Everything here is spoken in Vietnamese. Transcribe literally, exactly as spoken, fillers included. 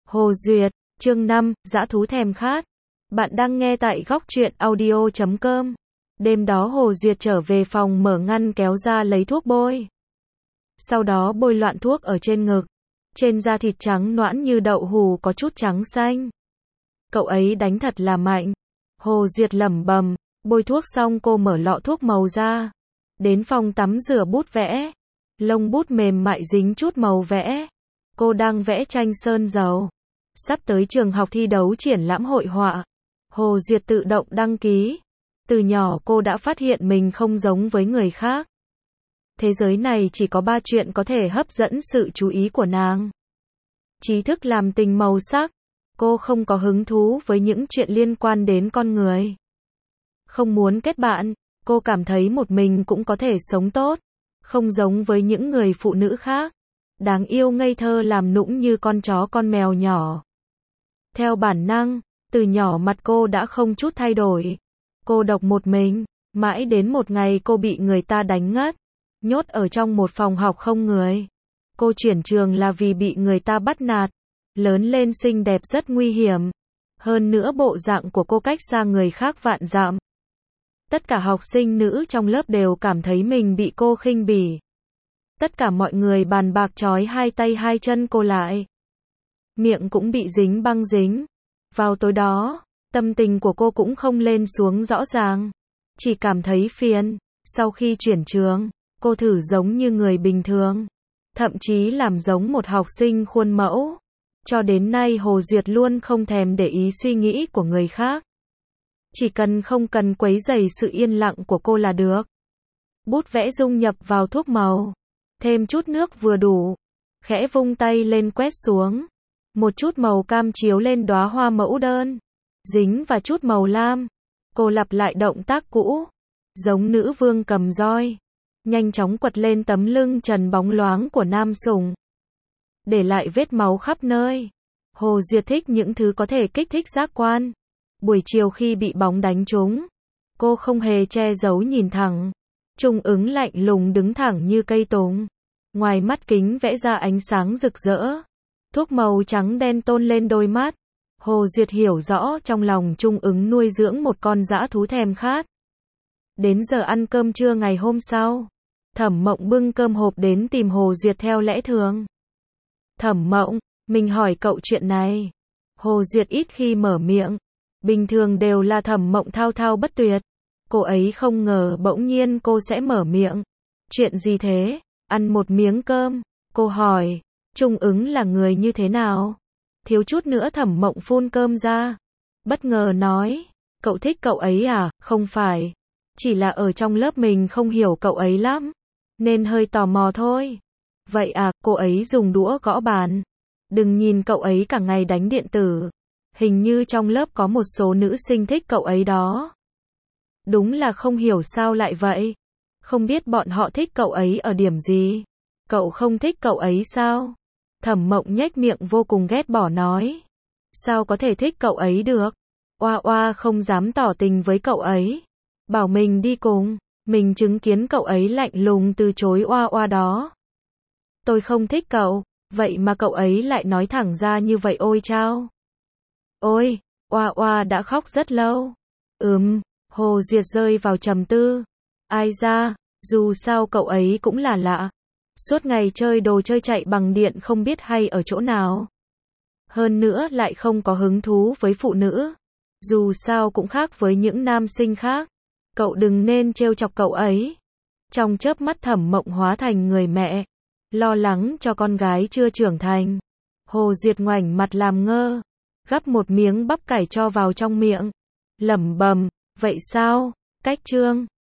Hồ Duyệt, chương năm, dã thú thèm khát. Bạn đang nghe tại góc truyện audio chấm com. Đêm đó Hồ Duyệt trở về phòng mở ngăn kéo ra lấy thuốc bôi. Sau đó bôi loạn thuốc ở trên ngực. Trên da thịt trắng nõn như đậu hù có chút trắng xanh. Cậu ấy đánh thật là mạnh. Hồ Duyệt lẩm bẩm, bôi thuốc xong cô mở lọ thuốc màu ra. Đến phòng tắm rửa bút vẽ. Lông bút mềm mại dính chút màu vẽ. Cô đang vẽ tranh sơn dầu. Sắp tới trường học thi đấu triển lãm hội họa. Hồ Duyệt tự động đăng ký. Từ nhỏ cô đã phát hiện mình không giống với người khác. Thế giới này chỉ có ba chuyện có thể hấp dẫn sự chú ý của nàng. Trí thức làm tình màu sắc. Cô không có hứng thú với những chuyện liên quan đến con người. Không muốn kết bạn. Cô cảm thấy một mình cũng có thể sống tốt. Không giống với những người phụ nữ khác. Đáng yêu ngây thơ làm nũng như con chó con mèo nhỏ. Theo bản năng, từ nhỏ mặt cô đã không chút thay đổi. Cô độc một mình, mãi đến một ngày cô bị người ta đánh ngất, nhốt ở trong một phòng học không người. Cô chuyển trường là vì bị người ta bắt nạt. Lớn lên xinh đẹp rất nguy hiểm. Hơn nữa bộ dạng của cô cách xa người khác vạn dặm. Tất cả học sinh nữ trong lớp đều cảm thấy mình bị cô khinh bỉ. Tất cả mọi người bàn bạc trói hai tay hai chân cô lại. Miệng cũng bị dính băng dính. Vào tối đó, tâm tình của cô cũng không lên xuống rõ ràng. Chỉ cảm thấy phiền. Sau khi chuyển trường, cô thử giống như người bình thường. Thậm chí làm giống một học sinh khuôn mẫu. Cho đến nay Hồ Duyệt luôn không thèm để ý suy nghĩ của người khác. Chỉ cần không cần quấy rầy sự yên lặng của cô là được. Bút vẽ dung nhập vào thuốc màu. Thêm chút nước vừa đủ. Khẽ vung tay lên quét xuống. Một chút màu cam chiếu lên đóa hoa mẫu đơn. Dính và chút màu lam. Cô lặp lại động tác cũ. Giống nữ vương cầm roi. Nhanh chóng quật lên tấm lưng trần bóng loáng của nam sủng. Để lại vết máu khắp nơi. Hồ Duyệt thích những thứ có thể kích thích giác quan. Buổi chiều khi bị bóng đánh trúng, cô không hề che giấu nhìn thẳng. Trung ứng lạnh lùng đứng thẳng như cây tùng. Ngoài mắt kính vẽ ra ánh sáng rực rỡ. Thuốc màu trắng đen tôn lên đôi mắt. Hồ Duyệt hiểu rõ trong lòng Trung ứng nuôi dưỡng một con dã thú thèm khát. Đến giờ ăn cơm trưa ngày hôm sau, Thẩm Mộng bưng cơm hộp đến tìm Hồ Duyệt theo lẽ thường. Thẩm Mộng, mình hỏi cậu chuyện này. Hồ Duyệt ít khi mở miệng. Bình thường đều là Thẩm Mộng thao thao bất tuyệt. Cô ấy không ngờ bỗng nhiên cô sẽ mở miệng. Chuyện gì thế? Ăn một miếng cơm. Cô hỏi, Trung ứng là người như thế nào? Thiếu chút nữa Thẩm Mộng phun cơm ra. Bất ngờ nói, cậu thích cậu ấy à? Không phải. Chỉ là ở trong lớp mình không hiểu cậu ấy lắm. Nên hơi tò mò thôi. Vậy à, cô ấy dùng đũa gõ bàn. Đừng nhìn cậu ấy cả ngày đánh điện tử. Hình như trong lớp có một số nữ sinh thích cậu ấy đó. Đúng là không hiểu sao lại vậy. Không biết bọn họ thích cậu ấy ở điểm gì. Cậu không thích cậu ấy sao? Thẩm Mộng nhếch miệng vô cùng ghét bỏ nói. Sao có thể thích cậu ấy được? Oa oa không dám tỏ tình với cậu ấy. Bảo mình đi cùng. Mình chứng kiến cậu ấy lạnh lùng từ chối oa oa đó. Tôi không thích cậu. Vậy mà cậu ấy lại nói thẳng ra như vậy ôi chao. Ôi, oa oa đã khóc rất lâu. Ừm, Hồ Duyệt rơi vào trầm tư. Ai ra, dù sao cậu ấy cũng là lạ. Suốt ngày chơi đồ chơi chạy bằng điện không biết hay ở chỗ nào. Hơn nữa lại không có hứng thú với phụ nữ. Dù sao cũng khác với những nam sinh khác. Cậu đừng nên trêu chọc cậu ấy. Trong chớp mắt Thẩm Mộng hóa thành người mẹ. Lo lắng cho con gái chưa trưởng thành. Hồ Duyệt ngoảnh mặt làm ngơ. Gắp một miếng bắp cải cho vào trong miệng. Lẩm bẩm, vậy sao? Cách chương